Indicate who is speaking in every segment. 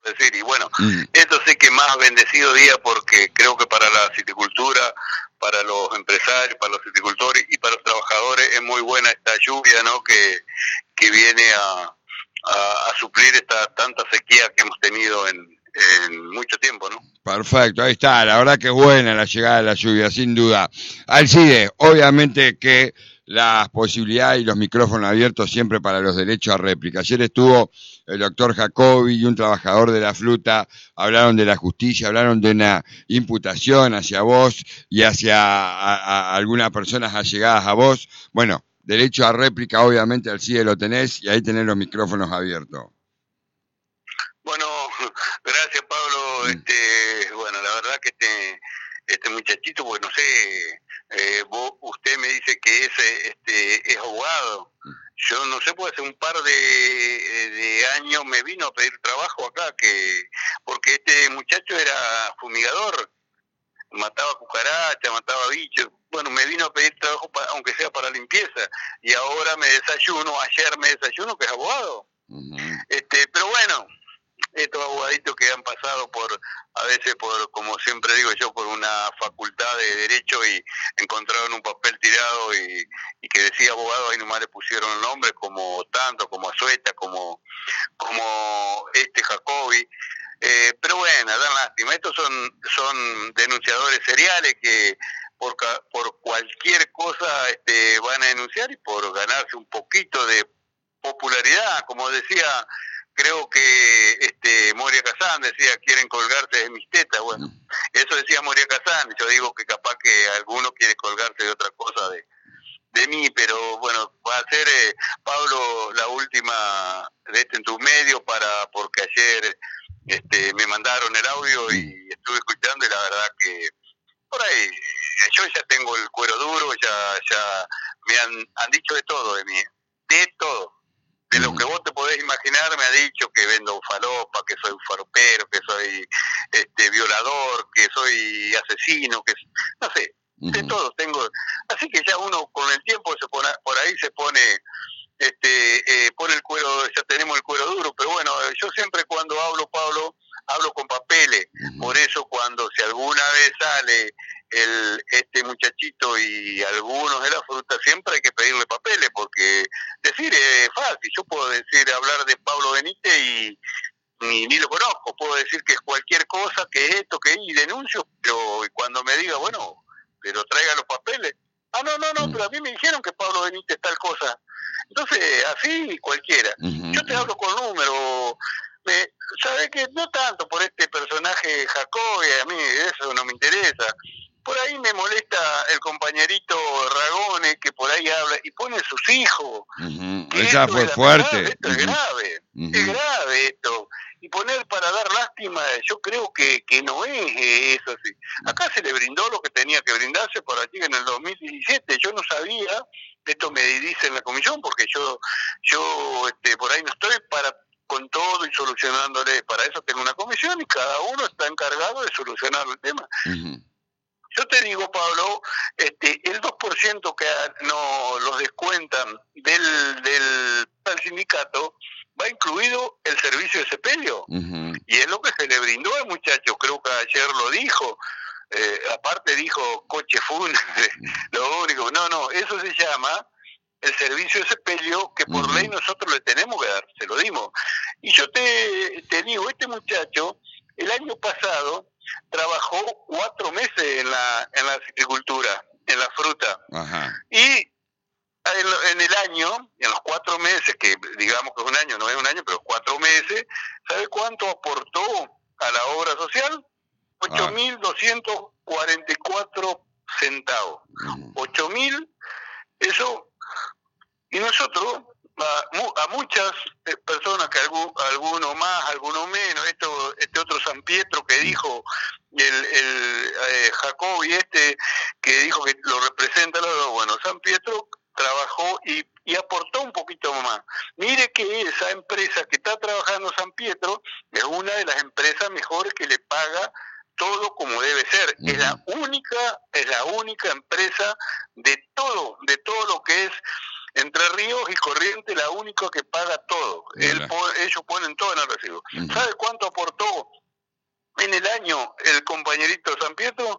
Speaker 1: decir. Y bueno, esto sí que más bendecido día, porque creo que para la silvicultura, para los empresarios, para los silvicultores y para los trabajadores es muy buena esta lluvia, ¿no? Que viene a suplir esta tanta sequía que hemos tenido en mucho tiempo, ¿no?
Speaker 2: Perfecto, ahí está, la verdad que es buena la llegada de la lluvia, sin duda. Alcide, obviamente que las posibilidades y los micrófonos abiertos siempre para los derechos a réplica. Ayer estuvo el doctor Jacobi y un trabajador de la fruta, hablaron de la justicia, hablaron de una imputación hacia vos y hacia a algunas personas allegadas a vos. Bueno, derecho a réplica obviamente Alcide lo tenés y ahí tenés los micrófonos abiertos.
Speaker 1: Bueno, gracias Pablo. Bueno, la verdad que este muchachito, pues no sé, usted me dice que es abogado. Yo no sé, pues hace un par de años me vino a pedir trabajo acá, porque este muchacho era fumigador, mataba cucarachas, mataba bichos. Bueno, me vino a pedir trabajo, aunque sea para limpieza, y ahora ayer me desayuno que es abogado. Pero bueno, estos abogaditos que han pasado a veces como siempre digo yo, por una facultad de derecho y encontraron un papel tirado y que decía abogado, ahí nomás le pusieron el nombre, como Azueta, como Jacobi. Pero bueno, dan lástima. Estos son denunciadores seriales que por cualquier cosa van a denunciar, y por ganarse un poquito de popularidad, como decía, creo que Moria Kazan decía, quieren colgarse de mis tetas. Bueno, eso decía Moria Kazan. Yo digo que capaz que alguno quiere colgarse de otra cosa de mí, pero bueno, va a ser, Pablo, la última de en tu medio, porque ayer me mandaron el audio y estuve escuchando, y la verdad que por ahí yo ya tengo el cuero duro, ya me han dicho de todo de mí, de todo. De lo que vos te podés imaginar, me ha dicho que vendo falopa, que soy faropero, que soy violador, que soy asesino, no sé, de todo tengo. Así que ya uno con el tiempo por ahí se pone el cuero, ya tenemos el cuero duro. Pero bueno, yo siempre cuando hablo, Pablo, hablo con papeles. Por eso si alguna vez sale este muchachito y algunos de la fruta, siempre hay que pedirle papeles, porque decir es fácil. Yo puedo hablar de Pablo Benítez y ni lo conozco, puedo decir que es cualquier cosa, que es esto, y denuncio, pero cuando me diga, bueno, pero traiga los papeles, no, pero a mí me dijeron que Pablo Benítez tal cosa. Entonces, así cualquiera. Yo te hablo con números. ¿Sabes qué? No tanto por este personaje Jacobi, a mí eso no me interesa. Por ahí me molesta el compañerito Ragone, que por ahí habla y pone a sus hijos.
Speaker 2: Esa fue fuerte.
Speaker 1: Esto es grave, es grave esto. Y poner para dar lástima, yo creo que no es eso así. Acá se le brindó lo que tenía que brindarse por allí en el 2017. Yo no sabía, esto me dice en la comisión, porque yo por ahí no estoy con todo y solucionándole. Para eso tengo una comisión y cada uno está encargado de solucionar el tema. Yo te digo, Pablo, el 2% que los descuentan del sindicato va incluido el servicio de sepelio. Y es lo que se le brindó al muchacho, creo que ayer lo dijo. Aparte dijo coche fúnebre, lo único. No, eso se llama el servicio de sepelio, que por ley nosotros le tenemos que dar, se lo dimos. Y yo te digo, este muchacho el año pasado trabajó 4 meses en la silvicultura, en la fruta. Y en el año, en los 4 meses, que digamos que es un año, no es un año, pero 4 meses, ¿sabe cuánto aportó a la obra social? 8.244 centavos. 8.000, eso. Y nosotros, a muchas personas, que alguno más, alguno menos, este otro San Pietro que dijo, el Jacobi que dijo que lo representa, bueno, San Pietro trabajó y aportó un poquito más. Mire que esa empresa que está trabajando San Pietro es una de las empresas mejores, que le paga todo como debe ser. Es la única empresa de todo lo que es Entre Ríos y Corrientes, la única que paga todo. Ellos ponen todo en el recibo. ¿Sabe cuánto aportó en el año, el compañerito San Pietro,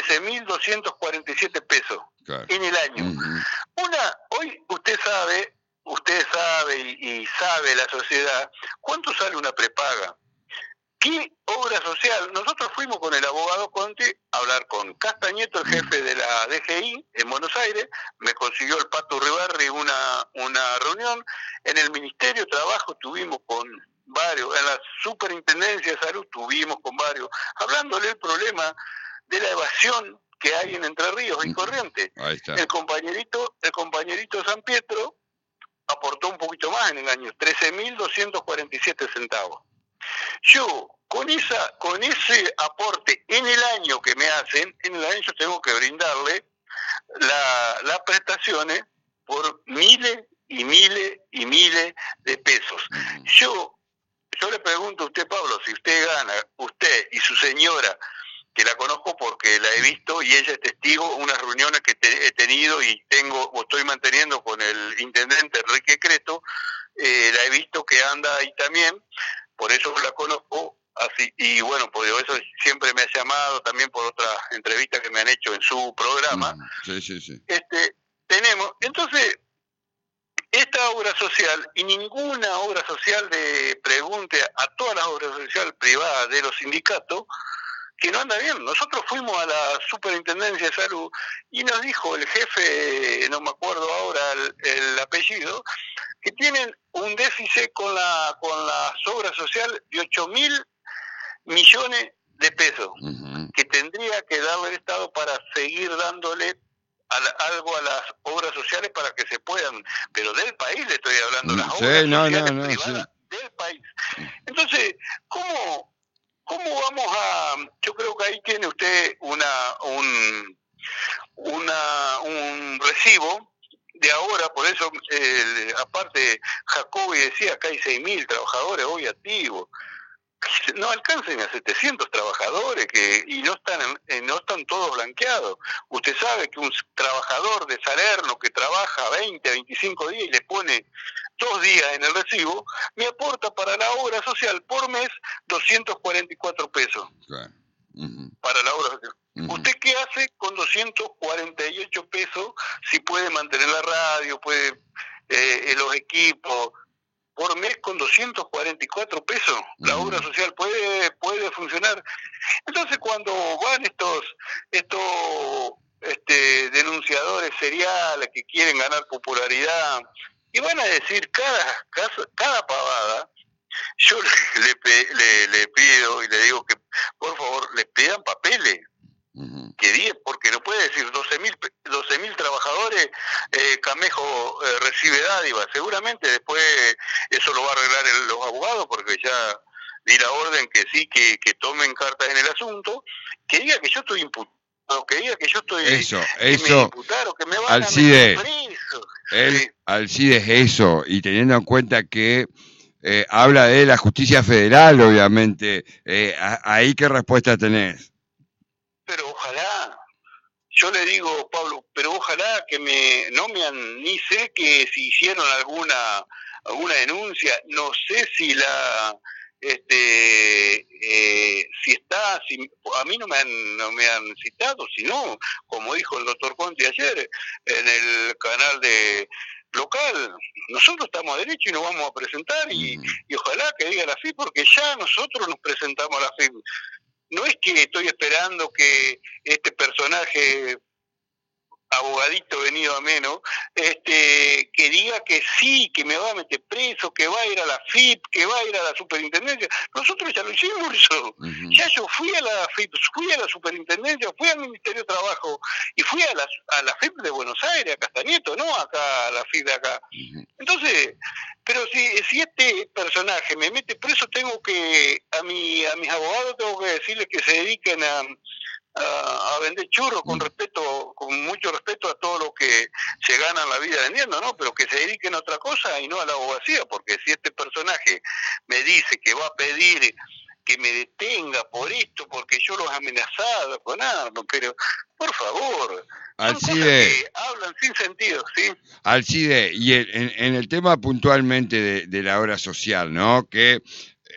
Speaker 1: 13.247 pesos. Claro. En el año. Hoy usted sabe y sabe la sociedad, ¿cuánto sale una prepaga? ¿Qué obra social? Nosotros fuimos con el abogado Conte a hablar con Castañeto, el jefe de la DGI en Buenos Aires, me consiguió el Pato Ribarri una reunión. En el Ministerio de Trabajo estuvimos con varios, en la Superintendencia de Salud estuvimos con varios, hablándole el problema de la evasión que hay en Entre Ríos y Corrientes.
Speaker 2: Ahí está.
Speaker 1: El compañerito San Pietro aportó un poquito más en el año, 13.247 centavos. Yo, con ese aporte en el año que me hacen, en el año yo tengo que brindarle las prestaciones por miles y miles y miles de pesos. Yo le pregunto a usted, Pablo, si usted gana, usted y su señora, que la conozco porque la he visto y ella es testigo, unas reuniones que he tenido y estoy manteniendo con el intendente Enrique Creto, la he visto que anda ahí también, por eso la conozco, así, y bueno, por eso siempre me ha llamado, también por otras entrevistas que me han hecho en su programa.
Speaker 2: Sí.
Speaker 1: Tenemos, entonces, esta obra social, y ninguna obra social pregunte a todas las obras sociales privadas de los sindicatos, que no anda bien. Nosotros fuimos a la Superintendencia de Salud y nos dijo el jefe, no me acuerdo ahora el apellido, que tienen un déficit con las obras sociales de 8.000 millones de pesos, que tendría que darle el Estado para seguir dándole algo a las obras sociales para que se puedan, pero del país le estoy hablando, las obras sociales privadas del país. Entonces, ¿cómo vamos a...? Yo creo que ahí tiene usted un recibo de ahora, por eso, aparte, Jacobi decía que hay 6.000 trabajadores hoy activos. No alcancen a 700 trabajadores y no están todos blanqueados. Usted sabe que un trabajador de Salerno que trabaja 20, 25 días y le pone 2 días en el recibo, me aporta para la obra social por mes 244 pesos.
Speaker 2: Claro.
Speaker 1: Para la obra social. ¿Usted qué hace con 248 pesos si puede mantener la radio, puede los equipos? Por mes con 244 pesos, la obra social puede funcionar. Entonces cuando van estos denunciadores seriales que quieren ganar popularidad y van a decir cada pavada, yo le pido y le digo que por favor les pidan papeles. Que 10, porque no puede decir 12.000 trabajadores, Camejo recibe dádiva. Seguramente después eso lo va a arreglar los abogados, porque ya di la orden que sí, que tomen cartas en el asunto, que diga que yo estoy imputado, que diga que yo estoy que me imputaron, que me van
Speaker 2: Alcide,
Speaker 1: a meter preso.
Speaker 2: Alcide, es eso, y teniendo en cuenta que habla de la justicia federal, obviamente, ¿ahí qué respuesta tenés?
Speaker 1: Pero ojalá, yo le digo, Pablo, pero ojalá que ni sé que si hicieron alguna denuncia, no sé si a mí no me han citado, sino, como dijo el doctor Conte ayer en el canal local, nosotros estamos a derecho y nos vamos a presentar y ojalá que diga la FIP, porque ya nosotros nos presentamos a la FIP. No es que estoy esperando que este personaje, abogadito venido a menos, que diga que sí, que me va a meter preso, que va a ir a la FIP, que va a ir a la superintendencia. Nosotros ya lo hicimos eso. Ya yo fui a la FIP, fui a la superintendencia, fui al Ministerio de Trabajo y fui a la FIP de Buenos Aires, a Castañeto, no acá a la FIP de acá. Entonces, pero si este personaje me mete preso, tengo que, a mis abogados tengo que decirles que se dediquen a vender churros con mucho respeto a todo lo que se gana en la vida vendiendo, ¿no? Pero que se dediquen a otra cosa y no a la abogacía, porque si este personaje me dice que va a pedir que me detenga por esto, porque yo los he amenazado con armas, pero por favor, son cosas que hablan sin sentido, ¿sí?
Speaker 2: Alcide, y en el tema puntualmente de la obra social, ¿no? Que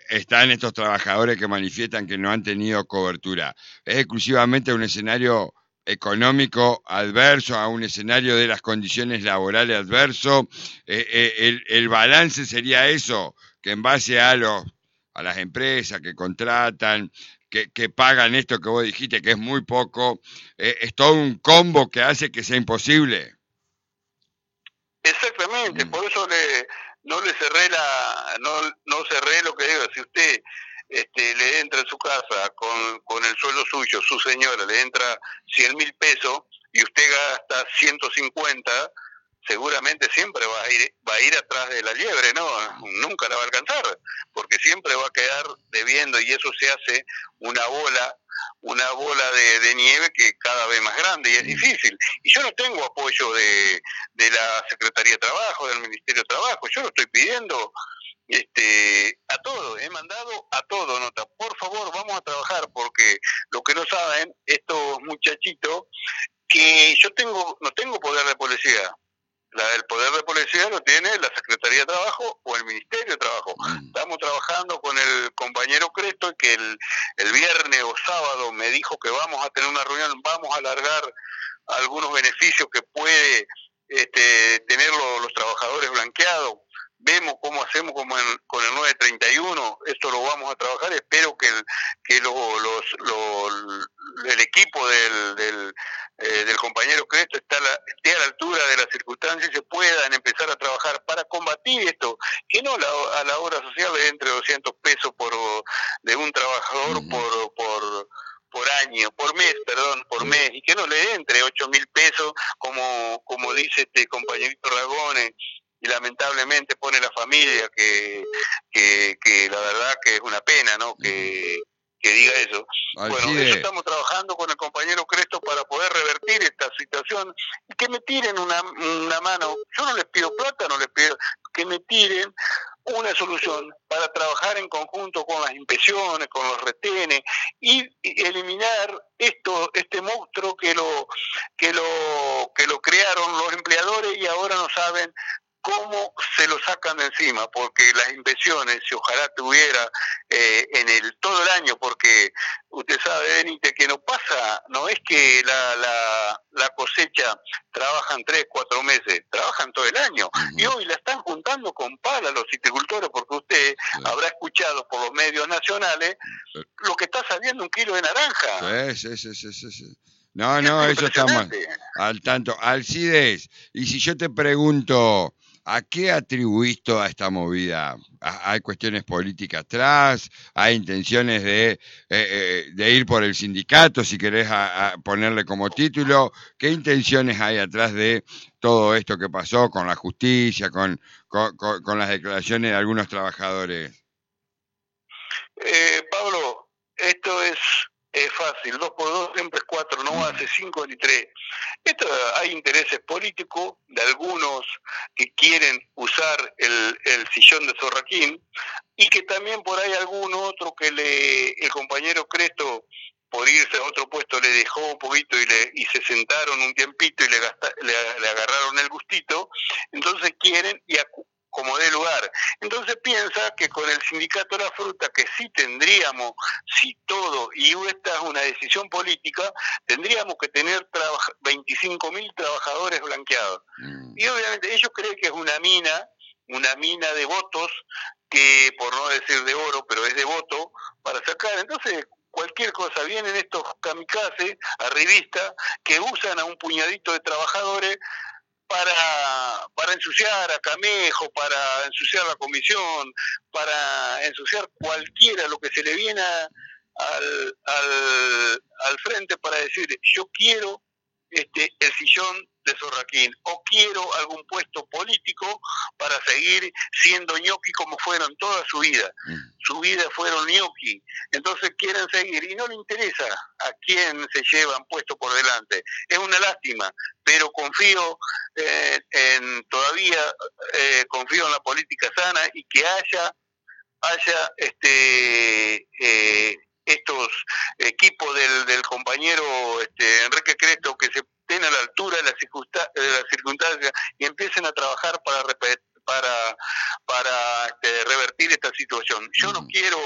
Speaker 2: están estos trabajadores que manifiestan que no han tenido cobertura. ¿Es exclusivamente un escenario económico adverso, a un escenario de las condiciones laborales adverso? El balance sería eso, que en base a las empresas que contratan, que pagan esto que vos dijiste, que es muy poco, es todo un combo que hace que sea imposible.
Speaker 1: Exactamente, por eso no le cerré no cerré lo que digo. Si usted le entra en su casa con el sueldo suyo, su señora le entra 100.000 pesos y usted gasta 150, seguramente siempre va a ir atrás de la liebre, ¿no? Nunca la va a alcanzar, porque siempre va a quedar debiendo, y eso se hace una bola de nieve que cada vez más grande, y es difícil. Y yo no tengo apoyo de la Secretaría de Trabajo, del Ministerio de Trabajo. Yo lo estoy pidiendo a todos, he mandado a todos nota, por favor vamos a trabajar, porque lo que no saben estos muchachitos, que yo no tengo poder de policía. El poder de policía lo tiene la Secretaría de Trabajo o el Ministerio de Trabajo. Estamos trabajando con el compañero Cresto, que el viernes o sábado me dijo que vamos a tener una reunión, vamos a alargar algunos beneficios que puede tener los trabajadores blanqueados. Vemos cómo hacemos con el 931, esto lo vamos a trabajar. Espero que el equipo del compañero Cresto esté a la altura de las circunstancias y se puedan empezar a trabajar para combatir esto, que no a la obra social le entre 200 pesos de un trabajador por año, por mes, y que no le entre 8.000 pesos, como dice este compañerito Ragones, y lamentablemente pone la familia, que la verdad que es una pena, ¿no? Que diga eso. Bueno, eso estamos trabajando con el compañero Cresto para poder revertir esta situación y que me tiren una mano. Yo no les pido plata, no les pido que me tiren una solución para trabajar en conjunto con las inspecciones, con los retenes, y eliminar este monstruo que lo crearon los empleadores y ahora no saben cómo se lo sacan de encima, porque las inversiones, si ojalá tuviera todo el año, porque usted sabe, Benítez, que no es que la cosecha trabajan 3, 4 meses, trabajan todo el año, y hoy la están juntando con pala los viticultores, porque usted habrá escuchado por los medios nacionales lo que está saliendo un kilo de naranja.
Speaker 2: Sí. No, eso estamos al tanto. Alcides, y si yo te pregunto, ¿a qué atribuís toda esta movida? ¿Hay cuestiones políticas atrás? ¿Hay intenciones de ir por el sindicato, si querés ponerle como título? ¿Qué intenciones hay atrás de todo esto que pasó con la justicia, con las declaraciones de algunos trabajadores?
Speaker 1: Pablo, esto es fácil, 2 por 2 siempre es 4, no hace 5 ni 3. Hay intereses políticos de algunos que quieren usar el sillón de Zorraquín, y que también por ahí algún otro que el compañero Cresto, por irse a otro puesto, le dejó un poquito y se sentaron un tiempito y le agarraron el gustito, entonces quieren como dé lugar. Entonces piensa que con el sindicato de la fruta, que sí tendríamos, si todo, y esta es una decisión política, tendríamos que tener 25.000 trabajadores blanqueados. Y obviamente ellos creen que es una mina de votos, que por no decir de oro, pero es de voto, para sacar. Entonces cualquier cosa, vienen estos kamikazes arribistas que usan a un puñadito de trabajadores para ensuciar a Camejo, para ensuciar la comisión, para ensuciar cualquiera, lo que se le viene al frente, para decir, yo quiero el sillón de Zorraquín, o quiero algún puesto político para seguir siendo ñoqui como fueron toda su vida. Su vida fueron ñoqui, entonces quieren seguir y no le interesa a quién se llevan puesto por delante. Es una lástima, pero confío confío en la política sana, y que haya estos equipos del compañero Enrique Cresto, que se estén a la altura de las circunstancias y empiecen a trabajar para revertir esta situación. Yo no quiero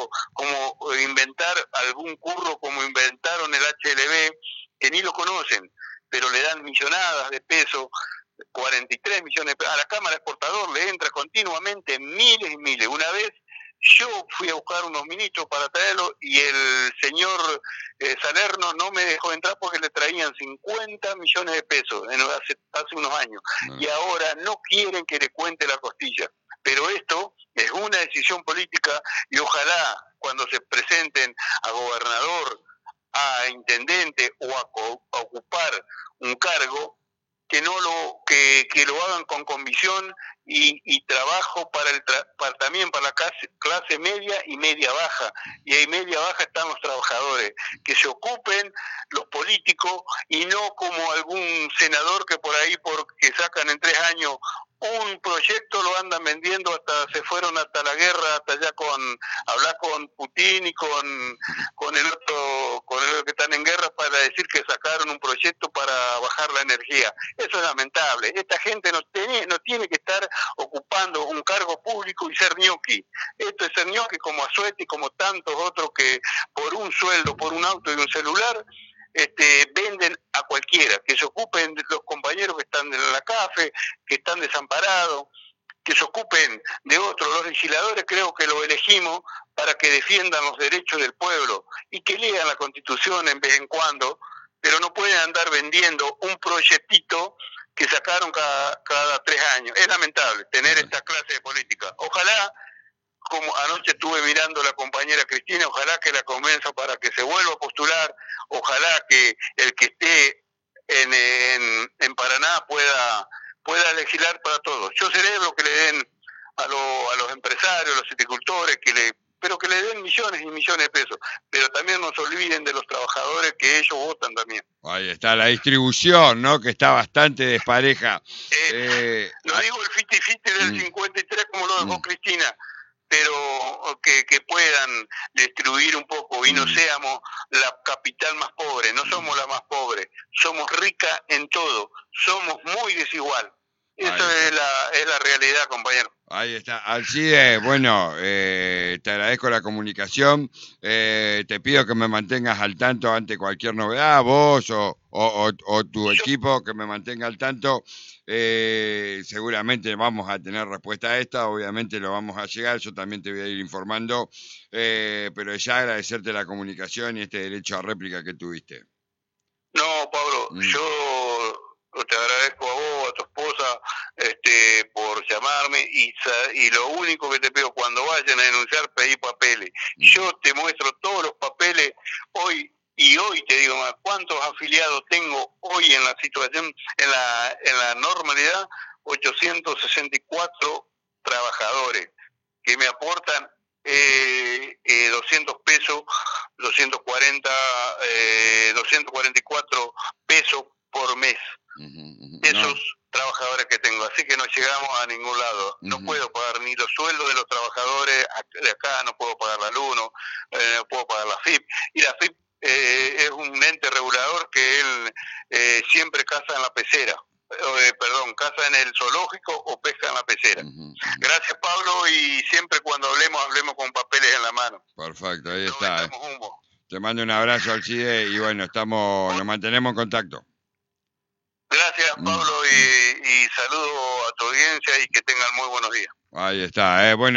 Speaker 1: inventar algún curro como inventaron el HLB, que ni lo conocen, pero le dan millonadas de pesos, 43 millones de pesos. A la Cámara Exportador le entra continuamente miles y miles. Una vez yo fui a buscar unos ministros para traerlo y el señor Salerno no me dejó entrar porque le traían 50 millones de pesos hace unos años. Y ahora no quieren que le cuente la costilla. Pero esto es una decisión política y ojalá cuando se presenten a gobernador, a intendente o a ocupar un cargo, que no lo que lo hagan con convicción y trabajo también para la clase media y media baja, y en media baja están los trabajadores, que se ocupen los políticos y no como algún senador que por ahí porque sacan en 3 años un proyecto lo andan vendiendo se fueron hasta la guerra, hasta allá hablar con Putin y con el otro que están en guerra para decir que sacaron un proyecto para bajar la energía. Eso es lamentable. Esta gente no tiene que estar ocupando un cargo público y ser ñoqui. Esto es ser ñoqui como Azuete y como tantos otros que por un sueldo, por un auto y un celular venden a cualquiera, que se ocupen de los compañeros que están en la CAFE, que están desamparados, que se ocupen de otros. Los legisladores creo que los elegimos para que defiendan los derechos del pueblo y que lean la Constitución en vez en cuando, pero no pueden andar vendiendo un proyectito que sacaron cada 3 años. Es lamentable tener esta clase de política. Ojalá, como anoche estuve mirando a la compañera Cristina, ojalá que la convenza para que se vuelva a postular, ojalá que el que esté en Paraná pueda legislar para todos. Yo celebro que le den a los empresarios, a los agricultores, pero que le den millones y millones de pesos, pero también no se olviden de los trabajadores que ellos votan también.
Speaker 2: Ahí está la distribución, ¿no? Que está bastante despareja.
Speaker 1: No digo el 50-50 del 53 como lo dejó Cristina, pero que puedan distribuir un poco y no seamos la capital más pobre. No somos la más pobre, somos rica en todo, somos muy desigual. Eso es la realidad, compañero.
Speaker 2: Ahí está. Alcide, bueno, te agradezco la comunicación. Te pido que me mantengas al tanto ante cualquier novedad, vos o tu equipo, que me mantenga al tanto. Seguramente vamos a tener respuesta a esta, obviamente lo vamos a llegar, yo también te voy a ir informando, pero ya agradecerte la comunicación y este derecho a réplica que tuviste.
Speaker 1: No, Pablo, yo te agradezco a vos, a tu esposa, por llamarme y lo único que te pido cuando vayan a denunciar, pedí papeles. Yo te muestro todos los papeles hoy te digo más, cuántos afiliados tengo hoy en la situación, en la normalidad, 864 trabajadores que me aportan 200 pesos, 244 pesos por mes. Esos trabajadores que tengo, así que no llegamos a ningún lado. No puedo pagar ni los sueldos de los trabajadores de acá, no puedo pagar la LUN, no puedo pagar la FIP, y la FIP es un ente regulador que él siempre caza en la pecera. Caza en el zoológico o pesca en la pecera. Gracias, Pablo, y siempre cuando hablemos con papeles en la mano.
Speaker 2: Perfecto, ahí está. Te mando un abrazo, Alcide, y bueno, nos mantenemos en contacto.
Speaker 1: Gracias, Pablo, y saludo a tu audiencia y que tengan muy buenos días.
Speaker 2: Ahí está, bueno.